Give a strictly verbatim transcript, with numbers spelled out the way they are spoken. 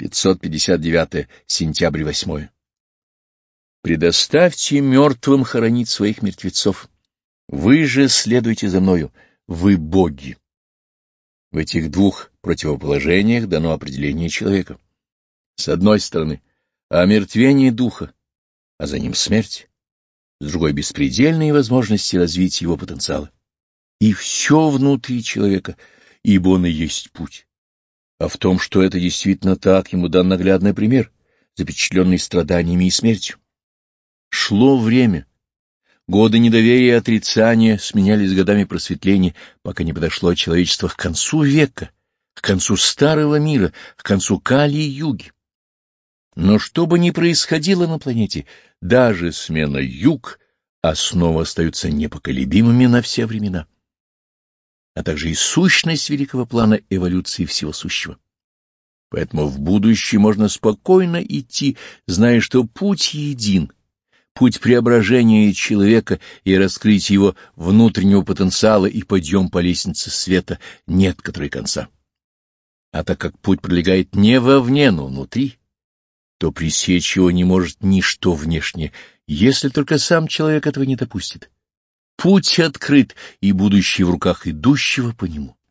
пятьсот пятьдесят девятое. Сентябрь восьмое. Предоставьте мертвым хоронить своих мертвецов. Вы же следуйте за мною. Вы боги. В этих двух противоположениях дано определение человека. С одной стороны, омертвение духа, а за ним смерть. С другой — беспредельные возможности развития его потенциала. И все внутри человека, ибо он и есть путь. А в том, что это действительно так, ему дан наглядный пример, запечатленный страданиями и смертью. Шло время. Годы недоверия и отрицания сменялись годами просветления, пока не подошло человечество к концу века, к концу старого мира, к концу Кали-юги. Но что бы ни происходило на планете, даже смена юг, основы остаются непоколебимыми на все времена, а также и сущность великого плана эволюции всего сущего. Поэтому в будущее можно спокойно идти, зная, что путь един, путь преображения человека и раскрытия его внутреннего потенциала и подъем по лестнице света, нет которой конца. А так как путь пролегает не вовне, но внутри, то пресечь его не может ничто внешнее, если только сам человек этого не допустит. Путь открыт, и будущее в руках идущего по нему.